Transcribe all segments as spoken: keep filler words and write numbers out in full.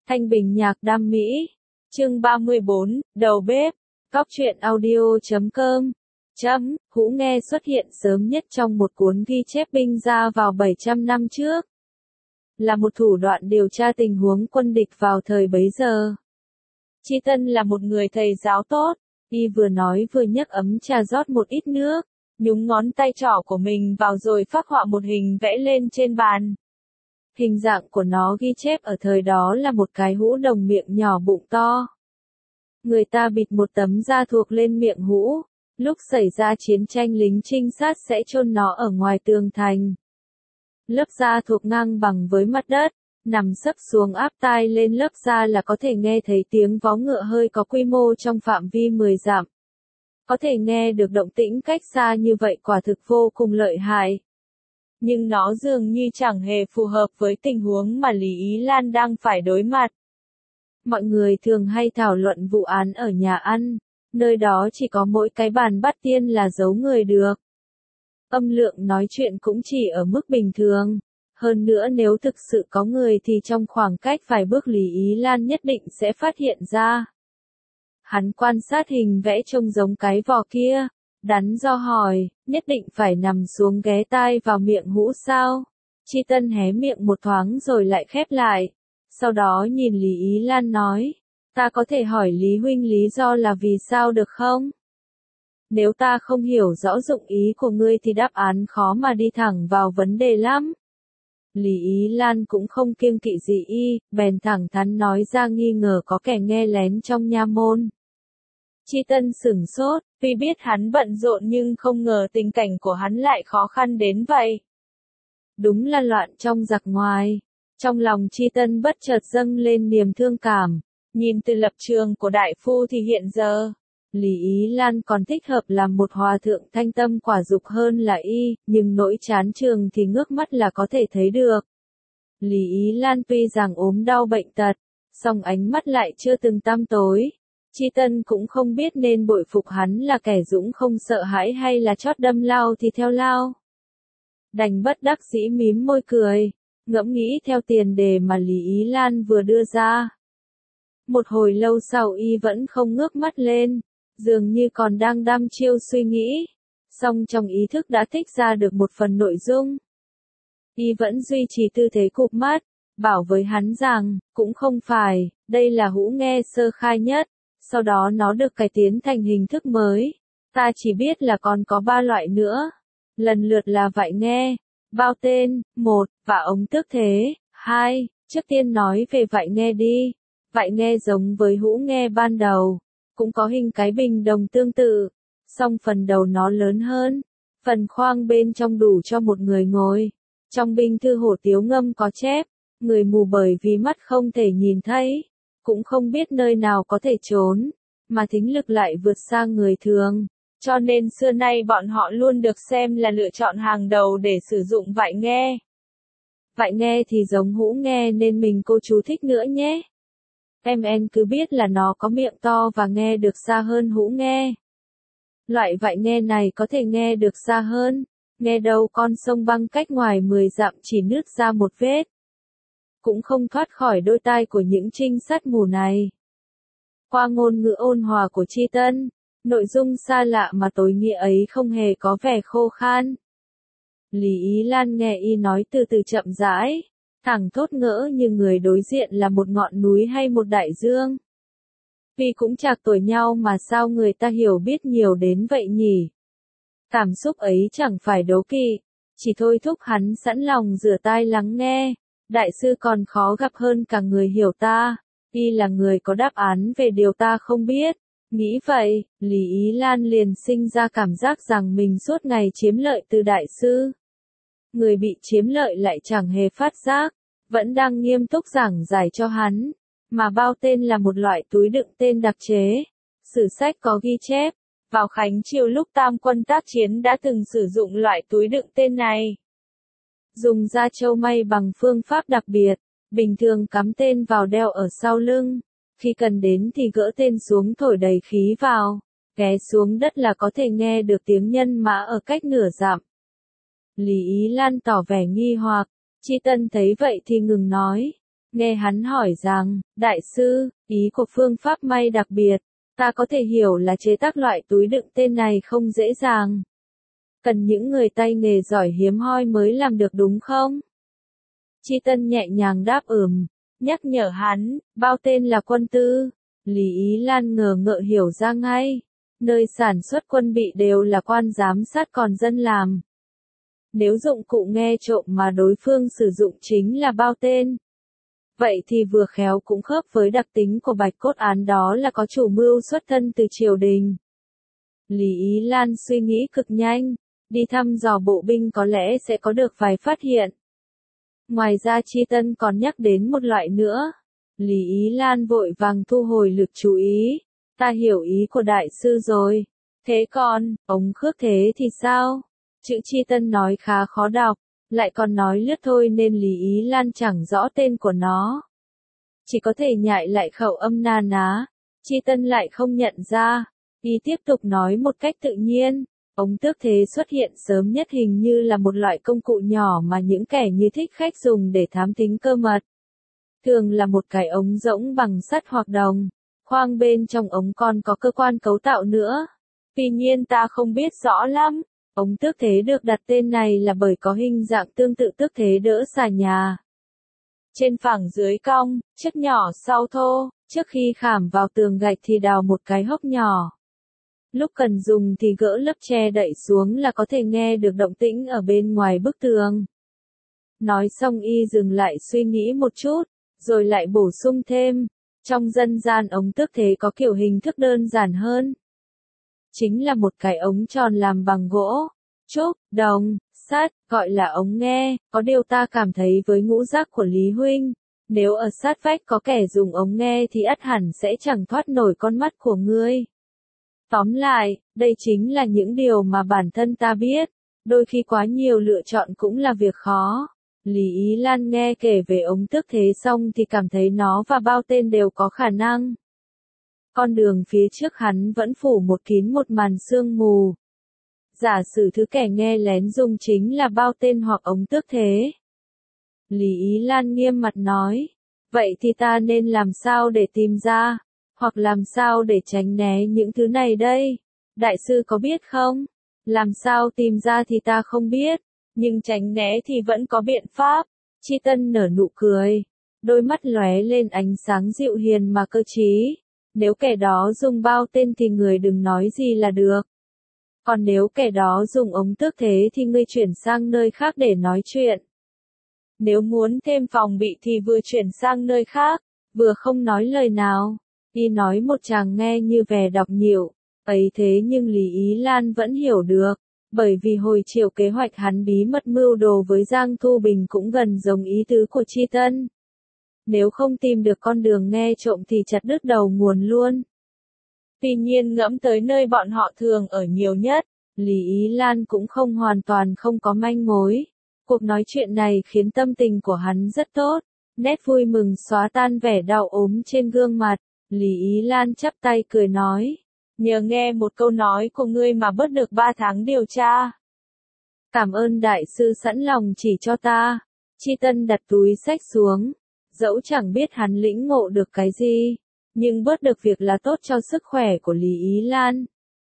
Thanh Bình nhạc đam mỹ. Chương ba mươi bốn, đầu bếp. Cóc truyện audio chấm com. Chấm, Hũ Nghe xuất hiện sớm nhất trong một cuốn ghi chép binh gia vào bảy trăm năm trước. Là một thủ đoạn điều tra tình huống quân địch vào thời bấy giờ. Chi Tân là một người thầy giáo tốt, y vừa nói vừa nhấc ấm trà rót một ít nước, nhúng ngón tay trỏ của mình vào rồi phác họa một hình vẽ lên trên bàn. Hình dạng của nó ghi chép ở thời đó là một cái hũ đồng miệng nhỏ bụng to. Người ta bịt một tấm da thuộc lên miệng hũ, lúc xảy ra chiến tranh lính trinh sát sẽ chôn nó ở ngoài tường thành. Lớp da thuộc ngang bằng với mặt đất, nằm sấp xuống áp tai lên lớp da là có thể nghe thấy tiếng vó ngựa hơi có quy mô trong phạm vi mười dặm. Có thể nghe được động tĩnh cách xa như vậy quả thực vô cùng lợi hại. Nhưng nó dường như chẳng hề phù hợp với tình huống mà Lý Ý Lan đang phải đối mặt. Mọi người thường hay thảo luận vụ án ở nhà ăn, nơi đó chỉ có mỗi cái bàn bắt tiên là giấu người được. Âm lượng nói chuyện cũng chỉ ở mức bình thường. Hơn nữa nếu thực sự có người thì trong khoảng cách vài bước Lý Ý Lan nhất định sẽ phát hiện ra. Hắn quan sát hình vẽ trông giống cái vò kia, đắn do hỏi, nhất định phải nằm xuống ghé tai vào miệng hũ sao? Chi Tân hé miệng một thoáng rồi lại khép lại. Sau đó nhìn Lý Ý Lan nói, ta có thể hỏi Lý huynh lý do là vì sao được không? Nếu ta không hiểu rõ dụng ý của ngươi thì đáp án khó mà đi thẳng vào vấn đề lắm. Lý Ý Lan cũng không kiêng kỵ gì y, bèn thẳng thắn nói ra nghi ngờ có kẻ nghe lén trong nha môn. Chi Tân sửng sốt, vì biết hắn bận rộn nhưng không ngờ tình cảnh của hắn lại khó khăn đến vậy. Đúng là loạn trong giặc ngoài. Trong lòng Chi Tân bất chợt dâng lên niềm thương cảm. Nhìn từ lập trường của đại phu thì hiện giờ, Lý Ý Lan còn thích hợp làm một hòa thượng thanh tâm quả dục hơn là y, nhưng nỗi chán trường thì ngước mắt là có thể thấy được. Lý Ý Lan tuy rằng ốm đau bệnh tật, song ánh mắt lại chưa từng tăm tối. Chi Tân cũng không biết nên bội phục hắn là kẻ dũng không sợ hãi hay là chót đâm lao thì theo lao. Đành bất đắc dĩ mím môi cười, ngẫm nghĩ theo tiền đề mà Lý Ý Lan vừa đưa ra. Một hồi lâu sau y vẫn không ngước mắt lên, dường như còn đang đăm chiêu suy nghĩ, song trong ý thức đã tích ra được một phần nội dung. Y vẫn duy trì tư thế cụp mắt, bảo với hắn rằng, cũng không phải, đây là hũ nghe sơ khai nhất, sau đó nó được cải tiến thành hình thức mới. Ta chỉ biết là còn có ba loại nữa, lần lượt là vại nghe, bao tên, một, và ống tước thế, hai. Trước tiên nói về vại nghe đi. Vại nghe giống với hũ nghe ban đầu, cũng có hình cái bình đồng tương tự, song phần đầu nó lớn hơn, phần khoang bên trong đủ cho một người ngồi. Trong binh thư Hổ Tiếu Ngâm có chép, người mù bởi vì mắt không thể nhìn thấy, cũng không biết nơi nào có thể trốn, mà thính lực lại vượt xa người thường, cho nên xưa nay bọn họ luôn được xem là lựa chọn hàng đầu để sử dụng vại nghe. Vại nghe thì giống hũ nghe nên mình cô chú thích nữa nhé. Em en cứ biết là nó có miệng to và nghe được xa hơn hũ nghe. Loại vại nghe này có thể nghe được xa hơn, nghe đâu con sông băng cách ngoài mười dặm chỉ nứt ra một vết. Cũng không thoát khỏi đôi tai của những trinh sát mù này. Qua ngôn ngữ ôn hòa của Chi Tân, nội dung xa lạ mà tối nghĩa ấy không hề có vẻ khô khan. Lý Ý Lan nghe y nói từ từ chậm rãi, thẳng thốt ngỡ như người đối diện là một ngọn núi hay một đại dương. Vì cũng chạc tuổi nhau mà sao người ta hiểu biết nhiều đến vậy nhỉ? Cảm xúc ấy chẳng phải đố kỵ, chỉ thôi thúc hắn sẵn lòng rửa tai lắng nghe. Đại sư còn khó gặp hơn cả người hiểu ta, y là người có đáp án về điều ta không biết. Nghĩ vậy, Lý Ý Lan liền sinh ra cảm giác rằng mình suốt ngày chiếm lợi từ đại sư. Người bị chiếm lợi lại chẳng hề phát giác, vẫn đang nghiêm túc giảng giải cho hắn, mà bao tên là một loại túi đựng tên đặc chế. Sử sách có ghi chép, vào Khánh Triều lúc tam quân tác chiến đã từng sử dụng loại túi đựng tên này. Dùng da trâu may bằng phương pháp đặc biệt, bình thường cắm tên vào đeo ở sau lưng, khi cần đến thì gỡ tên xuống thổi đầy khí vào, ghé xuống đất là có thể nghe được tiếng nhân mã ở cách nửa dặm. Lý Ý Lan tỏ vẻ nghi hoặc, Chi Tân thấy vậy thì ngừng nói, Nghe hắn hỏi rằng, đại sư, ý của phương pháp may đặc biệt, ta có thể hiểu là chế tác loại túi đựng tên này không dễ dàng. Cần những người tay nghề giỏi hiếm hoi mới làm được đúng không? Chi Tân nhẹ nhàng đáp ừm, nhắc nhở hắn, bao tên là quân tư. Lý Ý Lan ngờ ngợ hiểu ra ngay. Nơi sản xuất quân bị đều là quan giám sát còn dân làm. Nếu dụng cụ nghe trộm mà đối phương sử dụng chính là bao tên. Vậy thì vừa khéo cũng khớp với đặc tính của bạch cốt án, đó là có chủ mưu xuất thân từ triều đình. Lý Ý Lan suy nghĩ cực nhanh, đi thăm dò bộ binh có lẽ sẽ có được vài phát hiện. Ngoài ra Chi Tân còn nhắc đến một loại nữa. Lý Ý Lan vội vàng thu hồi lực chú ý. Ta hiểu ý của đại sư rồi. Thế còn, ống khước thế thì sao? Chữ Chi Tân nói khá khó đọc, lại còn nói lướt thôi nên Lý Ý Lan chẳng rõ tên của nó. Chỉ có thể nhại lại khẩu âm na ná. Chi Tân lại không nhận ra. Y tiếp tục nói một cách tự nhiên. Ống tước thế xuất hiện sớm nhất hình như là một loại công cụ nhỏ mà những kẻ như thích khách dùng để thám thính cơ mật. Thường là một cái ống rỗng bằng sắt hoặc đồng. Khoang bên trong ống còn có cơ quan cấu tạo nữa. Tuy nhiên ta không biết rõ lắm. Ống tước thế được đặt tên này là bởi có hình dạng tương tự tước thế đỡ xà nhà. Trên phẳng dưới cong, trước nhỏ sau thô, trước khi khảm vào tường gạch thì đào một cái hốc nhỏ. Lúc cần dùng thì gỡ lớp che đậy xuống là có thể nghe được động tĩnh ở bên ngoài bức tường. Nói xong y dừng lại suy nghĩ một chút, rồi lại bổ sung thêm, trong dân gian ống tước thế có kiểu hình thức đơn giản hơn. Chính là một cái ống tròn làm bằng gỗ, trúc, đồng, sắt, gọi là ống nghe. Có điều ta cảm thấy với ngũ giác của Lý Huynh, nếu ở sát vách có kẻ dùng ống nghe thì ắt hẳn sẽ chẳng thoát nổi con mắt của ngươi. Tóm lại, đây chính là những điều mà bản thân ta biết, đôi khi quá nhiều lựa chọn cũng là việc khó. Lý Ý Lan nghe kể về ống tước thế xong thì cảm thấy nó và bao tên đều có khả năng. Con đường phía trước hắn vẫn phủ một kín một màn sương mù. Giả sử thứ kẻ nghe lén dùng chính là bao tên hoặc ống tước thế. Lý Ý Lan nghiêm mặt nói, vậy thì ta nên làm sao để tìm ra, hoặc làm sao để tránh né những thứ này đây? Đại sư có biết không? Làm sao tìm ra thì ta không biết, nhưng tránh né thì vẫn có biện pháp. Chi Tân nở nụ cười, đôi mắt lóe lên ánh sáng dịu hiền mà cơ trí. Nếu kẻ đó dùng bao tên thì người đừng nói gì là được. Còn nếu kẻ đó dùng ống tước thế thì ngươi chuyển sang nơi khác để nói chuyện. Nếu muốn thêm phòng bị thì vừa chuyển sang nơi khác, vừa không nói lời nào. Y nói một chàng nghe như vẻ đọc nhiều, ấy thế nhưng Lý Ý Lan vẫn hiểu được, bởi vì hồi chiều kế hoạch hắn bí mật mưu đồ với Giang Thu Bình cũng gần giống ý tứ của Chi Tân. Nếu không tìm được con đường nghe trộm thì chặt đứt đầu nguồn luôn. Tuy nhiên ngẫm tới nơi bọn họ thường ở nhiều nhất, Lý Ý Lan cũng không hoàn toàn không có manh mối. Cuộc nói chuyện này khiến tâm tình của hắn rất tốt, nét vui mừng xóa tan vẻ đau ốm trên gương mặt. Lý Ý Lan chắp tay cười nói, nhờ nghe một câu nói của ngươi mà bớt được ba tháng điều tra. Cảm ơn đại sư sẵn lòng chỉ cho ta. Chi Tân đặt túi xách xuống, dẫu chẳng biết hắn lĩnh ngộ được cái gì, nhưng bớt được việc là tốt cho sức khỏe của Lý Ý Lan.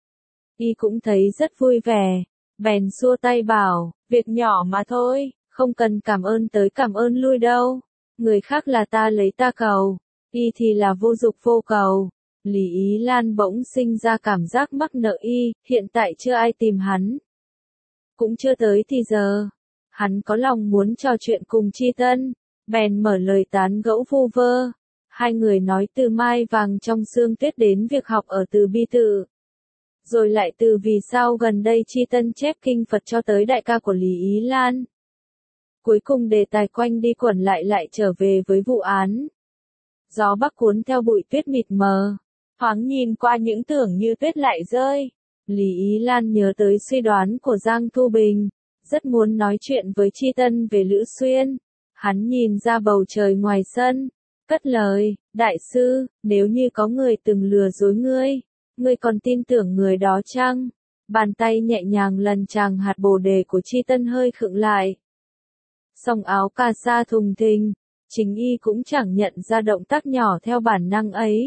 Y cũng thấy rất vui vẻ, bèn xua tay bảo, việc nhỏ mà thôi, không cần cảm ơn tới cảm ơn lui đâu, người khác là ta lấy ta cầu. Y thì là vô dục vô cầu. Lý Ý Lan bỗng sinh ra cảm giác mắc nợ y, hiện tại chưa ai tìm hắn. Cũng chưa tới thì giờ. Hắn có lòng muốn trò chuyện cùng Chi Tân, bèn mở lời tán gẫu vu vơ. Hai người nói từ mai vàng trong sương tuyết đến việc học ở Từ Bi Tự. Rồi lại từ vì sao gần đây Chi Tân chép kinh Phật cho tới đại ca của Lý Ý Lan. Cuối cùng đề tài quanh đi quẩn lại lại trở về với vụ án. Gió bắc cuốn theo bụi tuyết mịt mờ, thoáng nhìn qua những tưởng như tuyết lại rơi. Lý Ý Lan nhớ tới suy đoán của Giang Thu Bình, rất muốn nói chuyện với Chi Tân về Lữ Xuyên. Hắn nhìn ra bầu trời ngoài sân, cất lời, đại sư, nếu như có người từng lừa dối ngươi, ngươi còn tin tưởng người đó chăng? Bàn tay nhẹ nhàng lần chàng hạt bồ đề của Chi Tân hơi khựng lại. Song áo cà sa thùng thình, chính y cũng chẳng nhận ra động tác nhỏ theo bản năng ấy.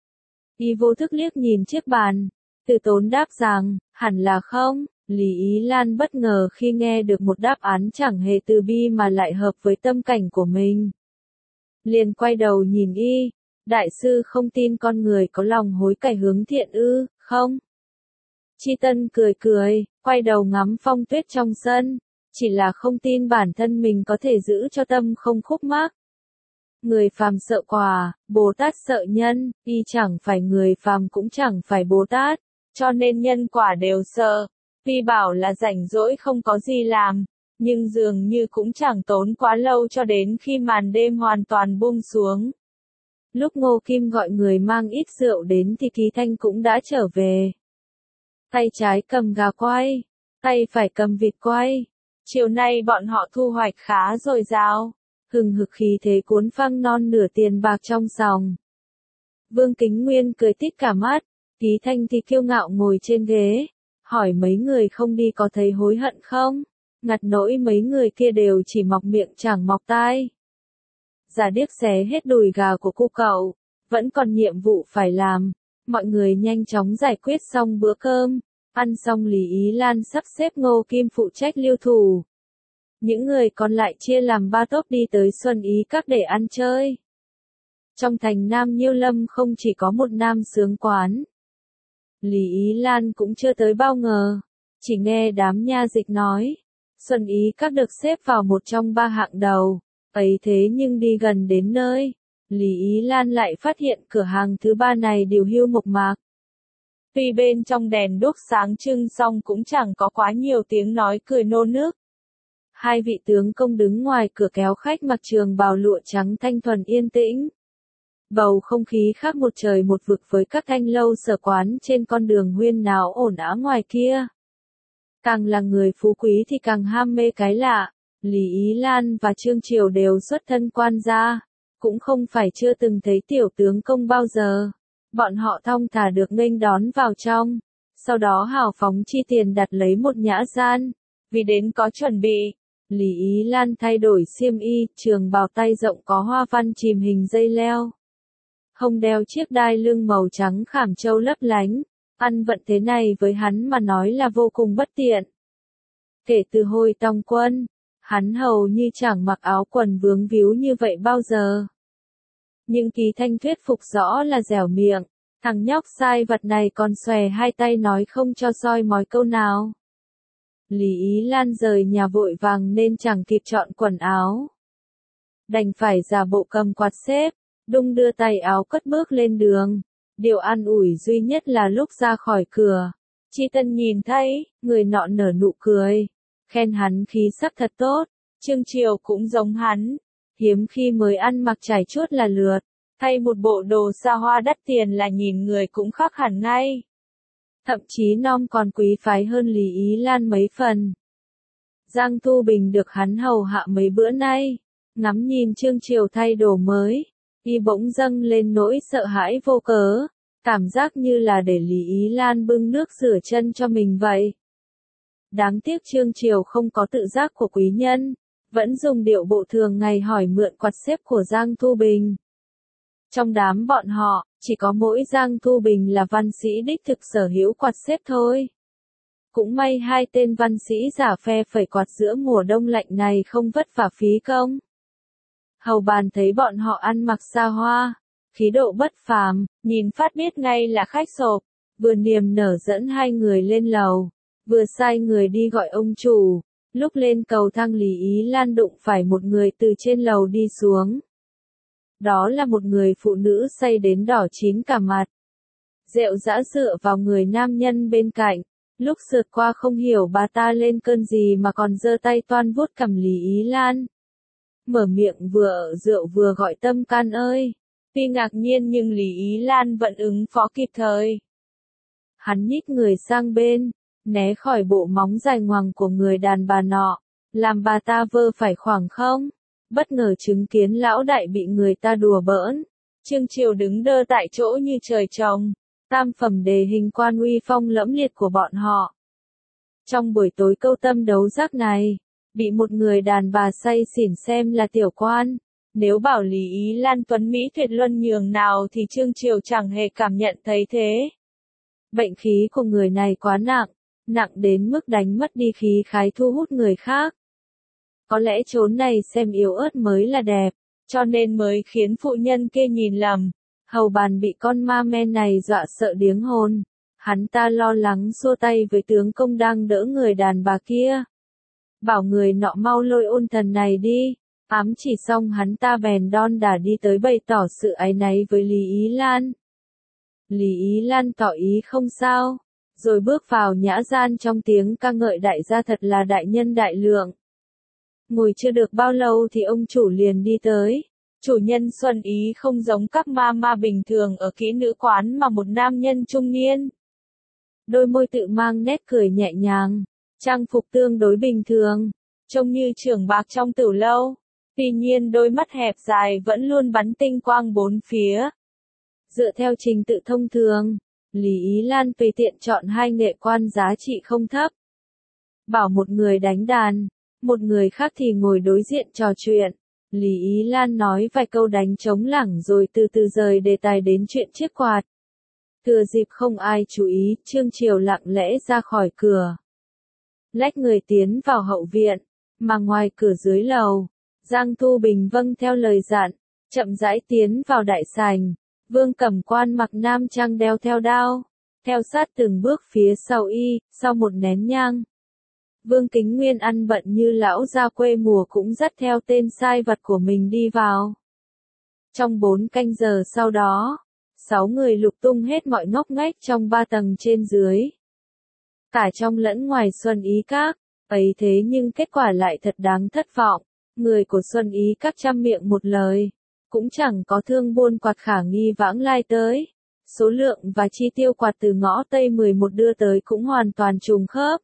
Y vô thức liếc nhìn chiếc bàn, Từ Tốn đáp rằng, hẳn là không. Lý Ý Lan bất ngờ khi nghe được một đáp án chẳng hề từ bi mà lại hợp với tâm cảnh của mình. Liền quay đầu nhìn y, đại sư không tin con người có lòng hối cải hướng thiện ư, không? Chi Tân cười cười, quay đầu ngắm phong tuyết trong sân, chỉ là không tin bản thân mình có thể giữ cho tâm không khúc mắc. Người phàm sợ quả, Bồ Tát sợ nhân, y chẳng phải người phàm cũng chẳng phải Bồ Tát, cho nên nhân quả đều sợ. Tuy bảo là rảnh rỗi không có gì làm, nhưng dường như cũng chẳng tốn quá lâu cho đến khi màn đêm hoàn toàn buông xuống. Lúc Ngô Kim gọi người mang ít rượu đến thì Ký Thanh cũng đã trở về. Tay trái cầm gà quay, tay phải cầm vịt quay. Chiều nay bọn họ thu hoạch khá dồi dào, hừng hực khí thế cuốn phăng non nửa tiền bạc trong sòng. Vương Kính Nguyên cười tít cả mắt, Ký Thanh thì kiêu ngạo ngồi trên ghế, hỏi mấy người không đi có thấy hối hận không? Ngặt nỗi mấy người kia đều chỉ mọc miệng chẳng mọc tai. Giả điếc xé hết đùi gà của cô cậu, vẫn còn nhiệm vụ phải làm. Mọi người nhanh chóng giải quyết xong bữa cơm, ăn xong Lý Ý Lan sắp xếp Ngô Kim phụ trách lưu thủ. Những người còn lại chia làm ba tốp đi tới Xuân Ý Các để ăn chơi. Trong thành Nam Nhiêu Lâm không chỉ có một nam sướng quán. Lý Ý Lan cũng chưa tới bao ngờ, chỉ nghe đám nha dịch nói, Xuân Ý Các được xếp vào một trong ba hạng đầu, ấy thế nhưng đi gần đến nơi, Lý Ý Lan lại phát hiện cửa hàng thứ ba này điều hưu mộc mạc. Tuy bên trong đèn đuốc sáng trưng song cũng chẳng có quá nhiều tiếng nói cười nô nức. Hai vị tướng công đứng ngoài cửa kéo khách mặc trường bào lụa trắng thanh thuần yên tĩnh. Bầu không khí khác một trời một vực với các thanh lâu sở quán trên con đường huyên náo ồn ào ngoài kia. Càng là người phú quý thì càng ham mê cái lạ, Lý Ý Lan và Trương Triều đều xuất thân quan gia, cũng không phải chưa từng thấy tiểu tướng công bao giờ. Bọn họ thong thả được nghênh đón vào trong, sau đó hào phóng chi tiền đặt lấy một nhã gian, vì đến có chuẩn bị. Lý Ý Lan thay đổi xiêm y, trường bào tay rộng có hoa văn chìm hình dây leo. Hông đeo chiếc đai lưng màu trắng khảm châu lấp lánh, ăn vận thế này với hắn mà nói là vô cùng bất tiện. Kể từ hồi tòng quân, hắn hầu như chẳng mặc áo quần vướng víu như vậy bao giờ. Nhưng Ký Thanh thuyết phục rõ là dẻo miệng, thằng nhóc sai vật này còn xòe hai tay nói không cho soi mói câu nào. Lý Ý Lan rời nhà vội vàng nên chẳng kịp chọn quần áo. Đành phải giả bộ cầm quạt xếp, đung đưa tay áo cất bước lên đường. Điều an ủi duy nhất là lúc ra khỏi cửa, Chi Tân nhìn thấy, người nọ nở nụ cười, khen hắn khí sắc thật tốt. Trương Triều cũng giống hắn, hiếm khi mới ăn mặc trải chuốt là lượt, thay một bộ đồ xa hoa đắt tiền là nhìn người cũng khác hẳn ngay. Thậm chí non còn quý phái hơn Lý Ý Lan mấy phần. Giang Thu Bình được hắn hầu hạ mấy bữa nay, ngắm nhìn Trương Triều thay đồ mới, y bỗng dâng lên nỗi sợ hãi vô cớ, cảm giác như là để Lý Ý Lan bưng nước rửa chân cho mình vậy. Đáng tiếc Trương Triều không có tự giác của quý nhân, vẫn dùng điệu bộ thường ngày hỏi mượn quạt xếp của Giang Thu Bình. Trong đám bọn họ, chỉ có mỗi Giang Thu Bình là văn sĩ đích thực sở hữu quạt xếp thôi. Cũng may hai tên văn sĩ giả phe phẩy quạt giữa mùa đông lạnh này không vất vả phí công. Hầu bàn thấy bọn họ ăn mặc xa hoa, khí độ bất phàm, nhìn phát biết ngay là khách sộp, vừa niềm nở dẫn hai người lên lầu, vừa sai người đi gọi ông chủ. Lúc lên cầu thang Lý Ý Lan đụng phải một người từ trên lầu đi xuống. Đó là một người phụ nữ say đến đỏ chín cả mặt. Rượu dã dựa vào người nam nhân bên cạnh, lúc sượt qua không hiểu bà ta lên cơn gì mà còn giơ tay toan vuốt cằm Lý Ý Lan. Mở miệng vừa ở rượu vừa gọi tâm can ơi. Tuy ngạc nhiên nhưng Lý Ý Lan vẫn ứng phó kịp thời. Hắn nhích người sang bên, né khỏi bộ móng dài ngoằng của người đàn bà nọ, làm bà ta vơ phải khoảng không. Bất ngờ chứng kiến lão đại bị người ta đùa bỡn. Trương Triều đứng đơ tại chỗ như trời trồng, tam phẩm đề hình quan uy phong lẫm liệt của bọn họ. Trong buổi tối câu tâm đấu giác này, bị một người đàn bà say xỉn xem là tiểu quan, Nếu bảo Lý Ý Lan tuấn Mỹ tuyệt luân nhường nào thì Trương Triều chẳng hề cảm nhận thấy thế. Bệnh khí của người này quá nặng, nặng đến mức đánh mất đi khí khái thu hút người khác. Có lẽ chốn này xem yếu ớt mới là đẹp, cho nên mới khiến phụ nhân kia nhìn lầm. Hầu bàn bị con ma men này dọa sợ điếng hồn. Hắn ta lo lắng xua tay với tướng công đang đỡ người đàn bà kia. Bảo người nọ mau lôi ôn thần này đi. Ám chỉ xong hắn ta bèn đon đả đi tới bày tỏ sự áy náy với Lý Ý Lan. Lý Ý Lan tỏ ý không sao, rồi bước vào nhã gian trong tiếng ca ngợi đại gia thật là đại nhân đại lượng. Ngồi chưa được bao lâu thì ông chủ liền đi tới. Chủ nhân Xuân Ý không giống các ma ma bình thường ở kỹ nữ quán mà một nam nhân trung niên. Đôi môi tự mang nét cười nhẹ nhàng, trang phục tương đối bình thường, trông như trưởng bạc trong tửu lâu. Tuy nhiên đôi mắt hẹp dài vẫn luôn bắn tinh quang bốn phía. Dựa theo trình tự thông thường, Lý Ý Lan tùy tiện chọn hai nghệ quan giá trị không thấp. Bảo một người đánh đàn, một người khác thì ngồi đối diện trò chuyện. Lý Ý Lan nói vài câu đánh trống lảng rồi từ từ rời đề tài đến chuyện chiếc quạt. Thừa dịp không ai chú ý, Trương Triều lặng lẽ ra khỏi cửa. Lách người tiến vào hậu viện, mà ngoài cửa dưới lầu, Giang Thu Bình vâng theo lời dặn, chậm rãi tiến vào đại sảnh. Vương Cẩm Quan mặc nam trang đeo theo đao, theo sát từng bước phía sau y, sau một nén nhang. Vương Kính Nguyên ăn bận như lão gia quê mùa cũng dắt theo tên sai vặt của mình đi vào. Trong bốn canh giờ sau đó, sáu người lục tung hết mọi ngóc ngách trong ba tầng trên dưới. Cả trong lẫn ngoài Xuân Ý Các, ấy thế nhưng kết quả lại thật đáng thất vọng. Người của Xuân Ý Các trăm miệng một lời, cũng chẳng có thương buôn quạt khả nghi vãng lai tới. Số lượng và chi tiêu quạt từ ngõ Tây mười một đưa tới cũng hoàn toàn trùng khớp.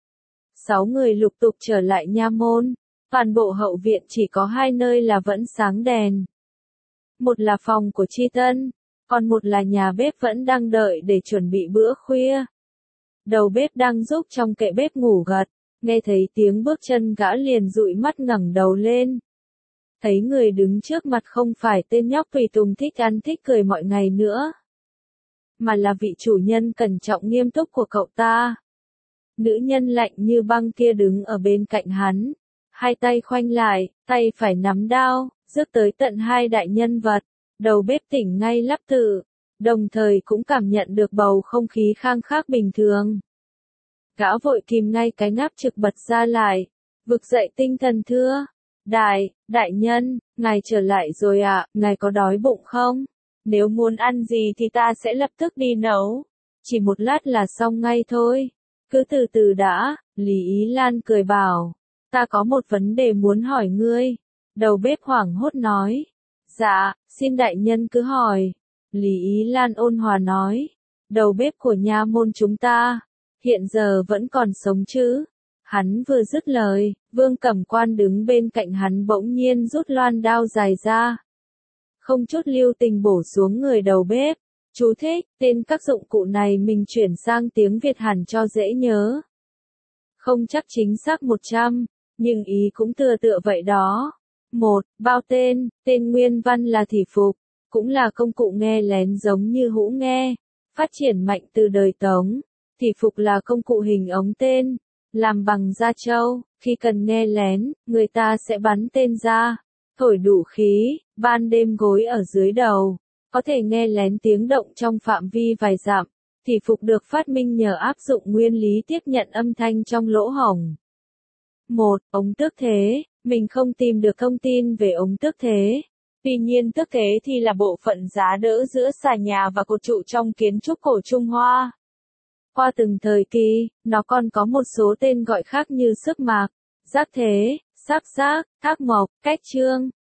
Sáu người lục tục trở lại nha môn, toàn bộ hậu viện chỉ có hai nơi là vẫn sáng đèn. Một là phòng của Chi Tân, còn một là nhà bếp vẫn đang đợi để chuẩn bị bữa khuya. Đầu bếp đang giúp trong kệ bếp ngủ gật, nghe thấy tiếng bước chân gã liền dụi mắt ngẩng đầu lên. Thấy người đứng trước mặt không phải tên nhóc tùy tùng thích ăn thích cười mọi ngày nữa, mà là vị chủ nhân cẩn trọng nghiêm túc của cậu ta. Nữ nhân lạnh như băng kia đứng ở bên cạnh hắn, hai tay khoanh lại, tay phải nắm đao, rước tới tận hai đại nhân vật. Đầu bếp tỉnh ngay lắp tự, đồng thời cũng cảm nhận được bầu không khí khang khác bình thường. Gã vội kìm ngay cái ngáp trực bật ra lại, vực dậy tinh thần thưa. Đại, đại nhân, ngài trở lại rồi ạ, à, ngài có đói bụng không? Nếu muốn ăn gì thì ta sẽ lập tức đi nấu. Chỉ một lát là xong ngay thôi. Cứ từ từ đã, Lý Ý Lan cười bảo. Ta có một vấn đề muốn hỏi ngươi. Đầu bếp hoảng hốt nói. Dạ, xin đại nhân cứ hỏi. Lý Ý Lan ôn hòa nói. Đầu bếp của nha môn chúng ta, hiện giờ vẫn còn sống chứ? Hắn vừa dứt lời, Vương Cẩm Quan đứng bên cạnh hắn bỗng nhiên rút loan đao dài ra. Không chút lưu tình bổ xuống người đầu bếp. Chú thích, tên các dụng cụ này mình chuyển sang tiếng Việt hẳn cho dễ nhớ. Không chắc chính xác một trăm, nhưng ý cũng tựa tựa vậy đó. Một, bao tên, tên nguyên văn là thị phục, cũng là công cụ nghe lén giống như hũ nghe, phát triển mạnh từ đời Tống. Thị phục là công cụ hình ống tên, làm bằng da trâu, khi cần nghe lén, người ta sẽ bắn tên ra, thổi đủ khí, ban đêm gối ở dưới đầu, có thể nghe lén tiếng động trong phạm vi vài dặm. Thị phục được phát minh nhờ áp dụng nguyên lý tiếp nhận âm thanh trong lỗ hổng. Một, ống tước thế, mình không tìm được thông tin về ống tước thế. Tuy nhiên tước thế thì là bộ phận giá đỡ giữa xà nhà và cột trụ trong kiến trúc cổ Trung Hoa. Qua từng thời kỳ, nó còn có một số tên gọi khác như sức mạc, giác thế, sắc giác, thác mộc, cách trương,